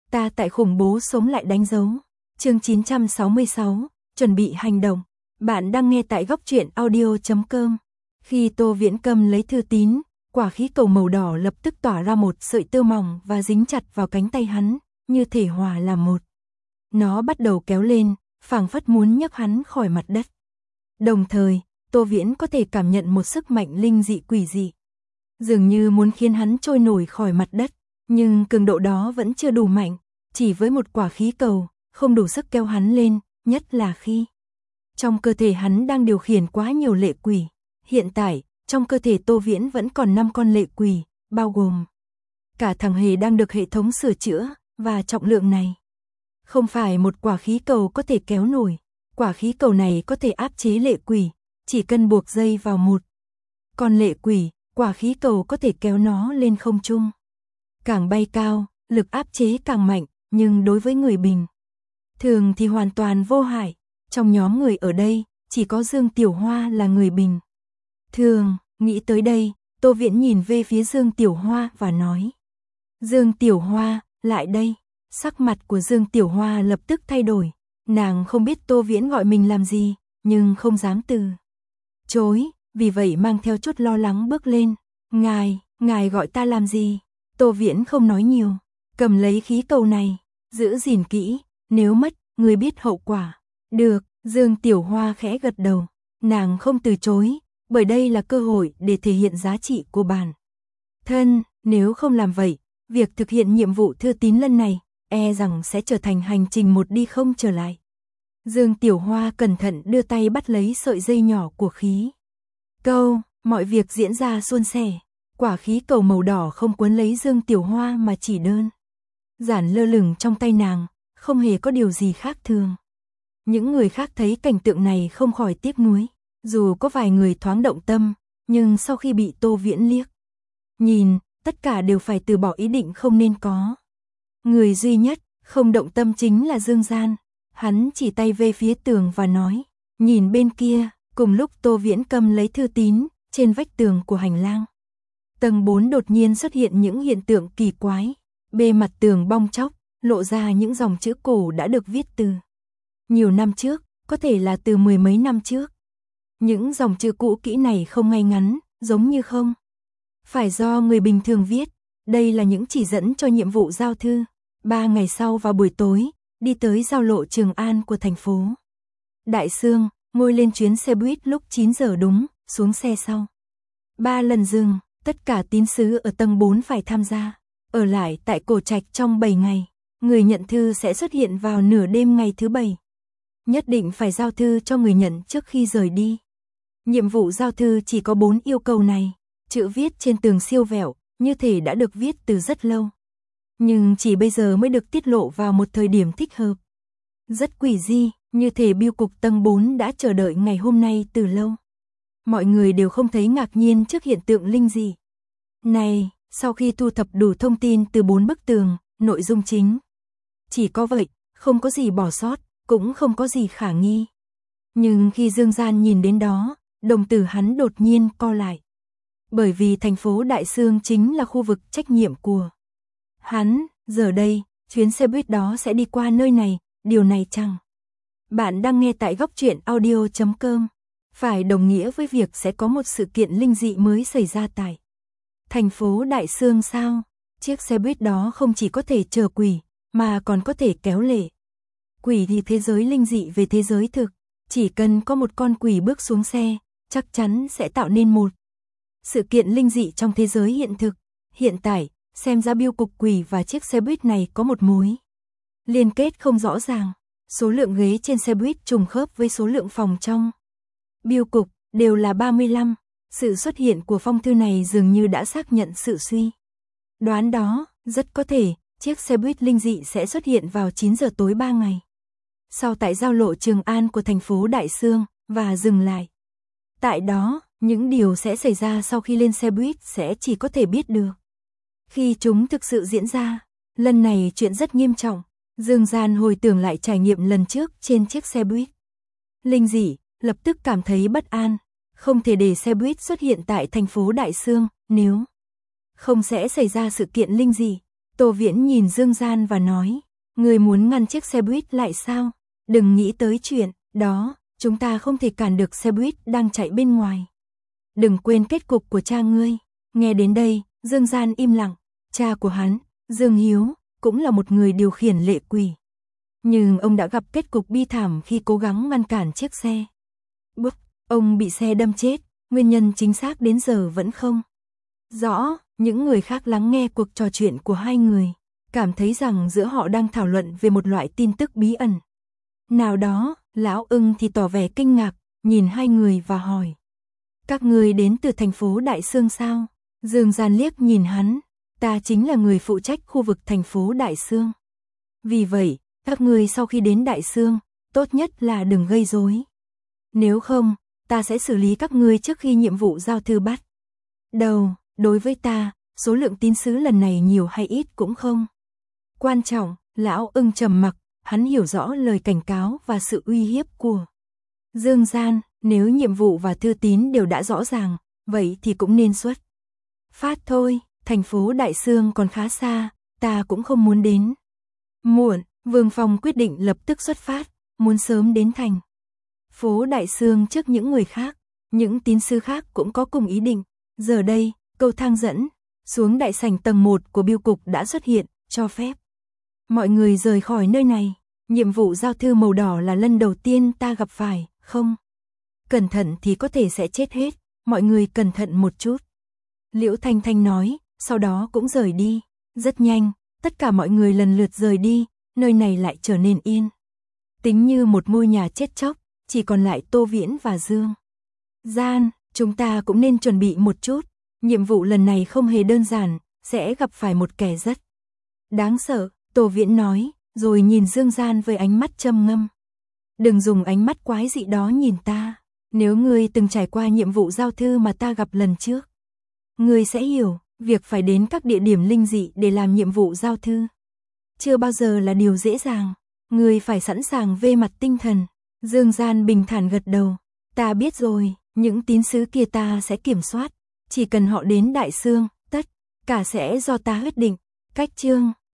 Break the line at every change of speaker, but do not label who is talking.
Ta tại khủng bố sống lại đánh dấu. Chương 966, chuẩn bị hành động. Bạn đang nghe tại góc truyện audio.com. Khi Tô Viễn cầm lấy thư tín, quả khí cầu màu đỏ lập tức tỏa ra một sợi tơ mỏng và dính chặt vào cánh tay hắn, như thể hòa làm một. Nó bắt đầu kéo lên, phảng phất muốn nhấc hắn khỏi mặt đất. Đồng thời, Tô Viễn có thể cảm nhận một sức mạnh linh dị quỷ dị, dường như muốn khiến hắn trôi nổi khỏi mặt đất, nhưng cường độ đó vẫn chưa đủ mạnh, chỉ với một quả khí cầu, không đủ sức kéo hắn lên, nhất là khi trong cơ thể hắn đang điều khiển quá nhiều lệ quỷ. Hiện tại, trong cơ thể Tô Viễn vẫn còn 5 con lệ quỷ, bao gồm cả thằng hề đang được hệ thống sửa chữa, và trọng lượng này không phải một quả khí cầu có thể kéo nổi. Quả khí cầu này có thể áp chế lệ quỷ, chỉ cần buộc dây vào một con lệ quỷ, quả khí cầu có thể kéo nó lên không trung. Càng bay cao, lực áp chế càng mạnh, nhưng đối với người bình thường thì hoàn toàn vô hại. Trong nhóm người ở đây, chỉ có Dương Tiểu Hoa là người bình thường. Nghĩ tới đây, Tô Viễn nhìn về phía Dương Tiểu Hoa và nói: Dương Tiểu Hoa, lại đây. Sắc mặt của Dương Tiểu Hoa lập tức thay đổi. Nàng không biết Tô Viễn gọi mình làm gì, nhưng không dám từ chối, vì vậy mang theo chút lo lắng bước lên. Ngài gọi ta làm gì? Tô Viễn không nói nhiều, cầm lấy khí cầu này, giữ gìn kỹ, nếu mất, người biết hậu quả. Được, Dương Tiểu Hoa khẽ gật đầu, nàng không từ chối, bởi đây là cơ hội để thể hiện giá trị của bản thân, nếu không làm vậy, việc thực hiện nhiệm vụ thư tín lần này, e rằng sẽ trở thành hành trình một đi không trở lại. Dương Tiểu Hoa cẩn thận đưa tay bắt lấy sợi dây nhỏ của khí cầu, mọi việc diễn ra suôn sẻ. Quả khí cầu màu đỏ không cuốn lấy Dương Tiểu Hoa mà chỉ đơn giản lơ lửng trong tay nàng, không hề có điều gì khác thường. Những người khác thấy cảnh tượng này không khỏi tiếc nuối, dù có vài người thoáng động tâm, nhưng sau khi bị Tô Viễn liếc nhìn, tất cả đều phải từ bỏ ý định không nên có. Người duy nhất không động tâm chính là Dương Gian. Hắn chỉ tay về phía tường và nói: nhìn bên kia. Cùng lúc Tô Viễn cầm lấy thư tín, trên vách tường của hành lang tầng 4 đột nhiên xuất hiện những hiện tượng kỳ quái. Bề mặt tường bong tróc, lộ ra những dòng chữ cổ đã được viết từ nhiều năm trước, có thể là từ mười mấy năm trước. Những dòng chữ cũ kỹ này không ngay ngắn, giống như không phải do người bình thường viết. Đây là những chỉ dẫn cho nhiệm vụ giao thư. 3 ngày sau vào buổi tối, đi tới giao lộ Trường An của thành phố Đại Xương, ngồi lên chuyến xe buýt lúc 9 giờ đúng, xuống xe sau 3 lần dừng, tất cả tín sứ ở tầng 4 phải tham gia. Ở lại tại Cổ Trạch trong 7 ngày, người nhận thư sẽ xuất hiện vào nửa đêm ngày thứ 7. Nhất định phải giao thư cho người nhận trước khi rời đi. Nhiệm vụ giao thư chỉ có 4 yêu cầu này. Chữ viết trên tường siêu vẹo, như thể đã được viết từ rất lâu, nhưng chỉ bây giờ mới được tiết lộ vào một thời điểm thích hợp. Rất quỷ dị, như thể bưu cục tầng 4 đã chờ đợi ngày hôm nay từ lâu. Mọi người đều không thấy ngạc nhiên trước hiện tượng linh dị này. Sau khi thu thập đủ thông tin từ 4 bức tường, nội dung chính chỉ có vậy, không có gì bỏ sót, cũng không có gì khả nghi. Nhưng khi Dương Gian nhìn đến đó, đồng tử hắn đột nhiên co lại. Bởi vì thành phố Đại Xương chính là khu vực trách nhiệm của hắn, giờ đây, chuyến xe buýt đó sẽ đi qua nơi này, điều này chẳng. Bạn đang nghe tại góc truyện audio.com. Phải đồng nghĩa với việc sẽ có một sự kiện linh dị mới xảy ra tại thành phố Đại Xương sao? Chiếc xe buýt đó không chỉ có thể chở quỷ, mà còn có thể kéo lệ quỷ thì thế giới linh dị về thế giới thực. Chỉ cần có một con quỷ bước xuống xe, chắc chắn sẽ tạo nên một sự kiện linh dị trong thế giới hiện thực. Hiện tại, xem ra bưu cục quỷ và chiếc xe buýt này có một mối liên kết không rõ ràng. Số lượng ghế trên xe buýt trùng khớp với số lượng phòng trong bưu cục, đều là 35. Sự xuất hiện của phong thư này dường như đã xác nhận sự suy đoán đó. Rất có thể, chiếc xe buýt linh dị sẽ xuất hiện vào 9 giờ tối 3 ngày sau tại giao lộ Trường An của thành phố Đại Xương, và dừng lại tại đó. Những điều sẽ xảy ra sau khi lên xe buýt sẽ chỉ có thể biết được khi chúng thực sự diễn ra. Lần này chuyện rất nghiêm trọng. Dương Gian hồi tưởng lại trải nghiệm lần trước trên chiếc xe buýt linh dị, lập tức cảm thấy bất an. Không thể để xe buýt xuất hiện tại thành phố Đại Xương, nếu không sẽ xảy ra sự kiện linh dị. Tô Viễn nhìn Dương Gian và nói, người muốn ngăn chiếc xe buýt lại sao? Đừng nghĩ tới chuyện đó, chúng ta không thể cản được xe buýt đang chạy bên ngoài. Đừng quên kết cục của cha ngươi. Nghe đến đây, Dương Gian im lặng, cha của hắn, Dương Hiếu, cũng là một người điều khiển lệ quỷ. Nhưng ông đã gặp kết cục bi thảm khi cố gắng ngăn cản chiếc xe. Búp, ông bị xe đâm chết, nguyên nhân chính xác đến giờ vẫn không rõ. Những người khác lắng nghe cuộc trò chuyện của hai người, cảm thấy rằng giữa họ đang thảo luận về một loại tin tức bí ẩn nào đó. Lão Ưng thì tỏ vẻ kinh ngạc, nhìn hai người và hỏi, các ngươi đến từ thành phố Đại Xương sao? Dương Gian liếc nhìn hắn, ta chính là người phụ trách khu vực thành phố Đại Xương. Vì vậy, các ngươi sau khi đến Đại Xương, tốt nhất là đừng gây rối. Nếu không, ta sẽ xử lý các ngươi trước khi nhiệm vụ giao thư bắt đầu. Đối với ta, số lượng tín sứ lần này nhiều hay ít cũng không quan trọng. Lão Ưng trầm mặc, hắn hiểu rõ lời cảnh cáo và sự uy hiếp của Dương Gian. Nếu nhiệm vụ và thư tín đều đã rõ ràng, vậy thì cũng nên xuất phát thôi. Thành phố Đại Xương còn khá xa, ta cũng không muốn đến muộn. Vương Phong quyết định lập tức xuất phát, muốn sớm đến thành phố Đại Xương trước những người khác. Những tín sứ khác cũng có cùng ý định. Giờ đây, cầu thang dẫn xuống đại sảnh tầng 1 của bưu cục đã xuất hiện, cho phép mọi người rời khỏi nơi này. Nhiệm vụ giao thư màu đỏ là lần đầu tiên ta gặp phải, không cẩn thận thì có thể sẽ chết hết, mọi người cẩn thận một chút. Liễu Thanh Thanh nói, sau đó cũng rời đi. Rất nhanh, tất cả mọi người lần lượt rời đi, nơi này lại trở nên yên tĩnh như một ngôi nhà chết chóc, chỉ còn lại Tô Viễn và Dương Gian. Chúng ta cũng nên chuẩn bị một chút, nhiệm vụ lần này không hề đơn giản, sẽ gặp phải một kẻ rất đáng sợ, Tô Viễn nói, rồi nhìn Dương Gian với ánh mắt trầm ngâm. Đừng dùng ánh mắt quái dị đó nhìn ta, nếu ngươi từng trải qua nhiệm vụ giao thư mà ta gặp lần trước, ngươi sẽ hiểu, việc phải đến các địa điểm linh dị để làm nhiệm vụ giao thư chưa bao giờ là điều dễ dàng, ngươi phải sẵn sàng về mặt tinh thần. Dương Gian bình thản gật đầu, ta biết rồi, những tín sứ kia ta sẽ kiểm soát, chỉ cần họ đến Đại Xương, tất cả sẽ do ta quyết định. Cách chương